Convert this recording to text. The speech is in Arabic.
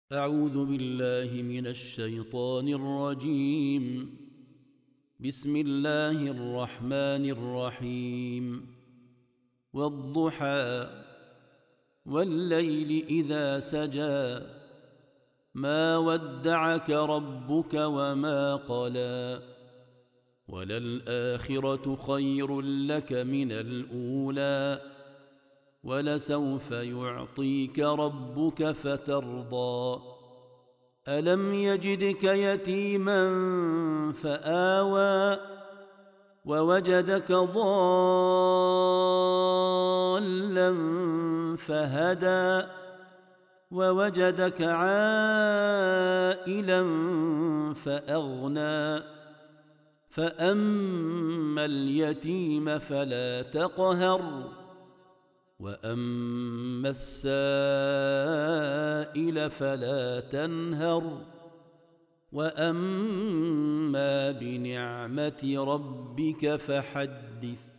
أعوذ بالله من الشيطان الرجيم. بسم الله الرحمن الرحيم. والضحى والليل إذا سجى ما ودعك ربك وما قلى وللآخرة خير لك من الأولى ولسوف يعطيك ربك فترضى ألم يجدك يتيما فآوى ووجدك ضالا فهدى ووجدك عائلا فأغنى فأما اليتيم فلا تقهر وأما السائل فلا تنهر وأما بنعمة ربك فحدث.